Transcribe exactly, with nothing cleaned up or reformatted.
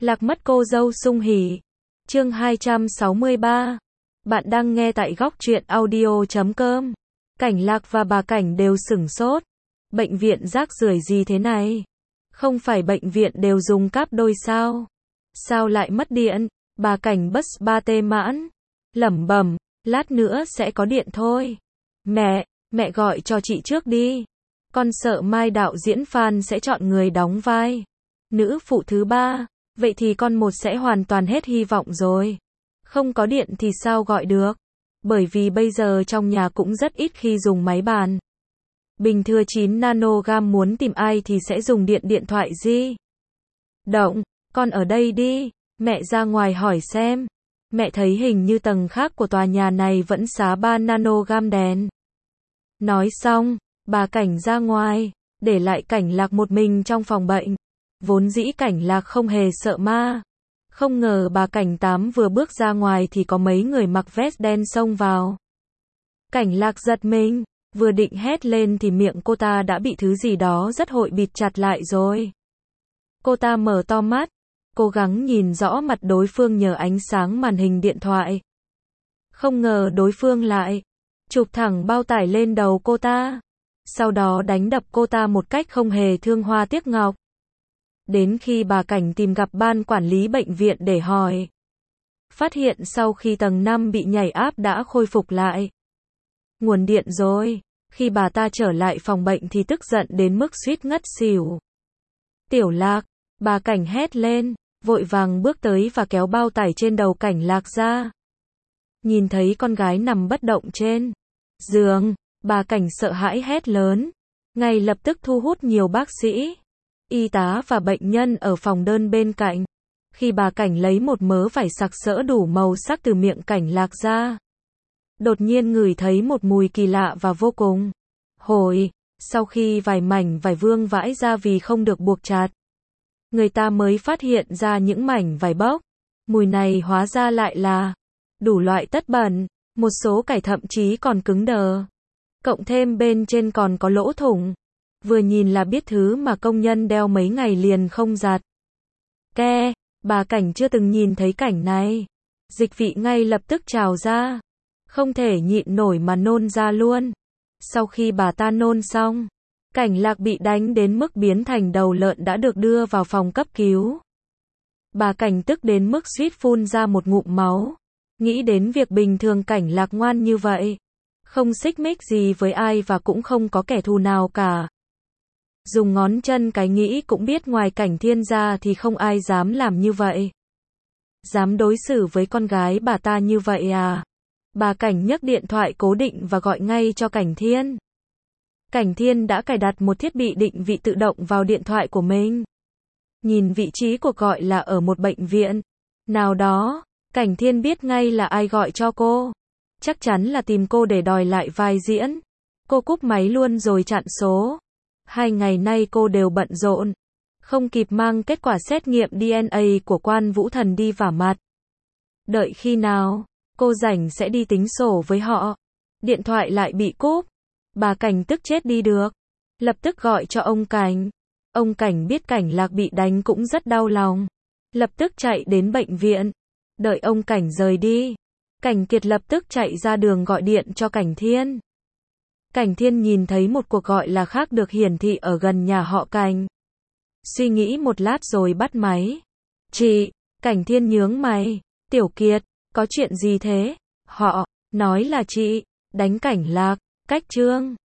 Lạc mất cô dâu sung hỉ. Chương hai trăm sáu mươi ba. Bạn đang nghe tại góc truyện audio chấm com. Cảnh Lạc và bà Cảnh đều sửng sốt. Bệnh viện rác rưởi gì thế này? Không phải bệnh viện đều dùng cáp đôi sao? Sao lại mất điện? Bà Cảnh bus ba tê mãn. Lẩm bẩm, lát nữa sẽ có điện thôi. Mẹ, mẹ gọi cho chị trước đi. Con sợ mai đạo diễn Phan sẽ chọn người đóng vai nữ phụ thứ ba. Vậy thì con một sẽ hoàn toàn hết hy vọng rồi. Không có điện thì sao gọi được? Bởi vì bây giờ trong nhà cũng rất ít khi dùng máy bàn. Bình thừa chín nanogam muốn tìm ai thì sẽ dùng điện điện thoại di động. Con ở đây đi. Mẹ ra ngoài hỏi xem. Mẹ thấy hình như tầng khác của tòa nhà này vẫn xá ba nanogam đèn. Nói xong, bà Cảnh ra ngoài, để lại Cảnh Lạc một mình trong phòng bệnh. Vốn dĩ Cảnh Lạc không hề sợ ma. Không ngờ bà Cảnh Tám vừa bước ra ngoài thì có mấy người mặc vest đen xông vào. Cảnh Lạc giật mình, vừa định hét lên thì miệng cô ta đã bị thứ gì đó rất hội bịt chặt lại rồi. Cô ta mở to mắt, cố gắng nhìn rõ mặt đối phương nhờ ánh sáng màn hình điện thoại. Không ngờ đối phương lại chụp thẳng bao tải lên đầu cô ta. Sau đó đánh đập cô ta một cách không hề thương hoa tiếc ngọc. Đến khi bà Cảnh tìm gặp ban quản lý bệnh viện để hỏi, phát hiện sau khi tầng năm bị nhảy áp đã khôi phục lại nguồn điện rồi. Khi bà ta trở lại phòng bệnh thì tức giận đến mức suýt ngất xỉu. Tiểu Lạc, bà Cảnh hét lên, vội vàng bước tới và kéo bao tải trên đầu Cảnh Lạc ra. Nhìn thấy con gái nằm bất động trên giường, bà Cảnh sợ hãi hét lớn, ngay lập tức thu hút nhiều bác sĩ, y tá và bệnh nhân ở phòng đơn bên cạnh. Khi bà Cảnh lấy một mớ vải sặc sỡ đủ màu sắc từ miệng Cảnh Lạc ra, đột nhiên ngửi thấy một mùi kỳ lạ và vô cùng hồi. Sau khi vài mảnh vải vương vãi ra vì không được buộc chặt, người ta mới phát hiện ra những mảnh vải bốc. Mùi này hóa ra lại là đủ loại tất bẩn, một số cải thậm chí còn cứng đờ. Cộng thêm bên trên còn có lỗ thủng. Vừa nhìn là biết thứ mà công nhân đeo mấy ngày liền không giặt. Ke, bà Cảnh chưa từng nhìn thấy cảnh này. Dịch vị ngay lập tức trào ra. Không thể nhịn nổi mà nôn ra luôn. Sau khi bà ta nôn xong, Cảnh Lạc bị đánh đến mức biến thành đầu lợn đã được đưa vào phòng cấp cứu. Bà Cảnh tức đến mức suýt phun ra một ngụm máu. Nghĩ đến việc bình thường Cảnh Lạc ngoan như vậy, không xích mích gì với ai và cũng không có kẻ thù nào cả. Dùng ngón chân cái nghĩ cũng biết ngoài Cảnh Thiên ra thì không ai dám làm như vậy. Dám đối xử với con gái bà ta như vậy à? Bà Cảnh nhấc điện thoại cố định và gọi ngay cho Cảnh Thiên. Cảnh Thiên đã cài đặt một thiết bị định vị tự động vào điện thoại của mình. Nhìn vị trí cuộc gọi là ở một bệnh viện nào đó, Cảnh Thiên biết ngay là ai gọi cho cô. Chắc chắn là tìm cô để đòi lại vai diễn. Cô cúp máy luôn rồi chặn số. Hai ngày nay cô đều bận rộn, không kịp mang kết quả xét nghiệm đê en a của Quan Vũ Thần đi vả mặt. Đợi khi nào cô rảnh sẽ đi tính sổ với họ. Điện thoại lại bị cúp. Bà Cảnh tức chết đi được. Lập tức gọi cho ông Cảnh. Ông Cảnh biết Cảnh Lạc bị đánh cũng rất đau lòng. Lập tức chạy đến bệnh viện. Đợi ông Cảnh rời đi, Cảnh Kiệt lập tức chạy ra đường gọi điện cho Cảnh Thiên. Cảnh Thiên nhìn thấy một cuộc gọi là khác được hiển thị ở gần nhà họ Cảnh. Suy nghĩ một lát rồi bắt máy. Chị, Cảnh Thiên nhướng mày. Tiểu Kiệt, có chuyện gì thế? Họ nói là chị đánh Cảnh Lạc, cách Trương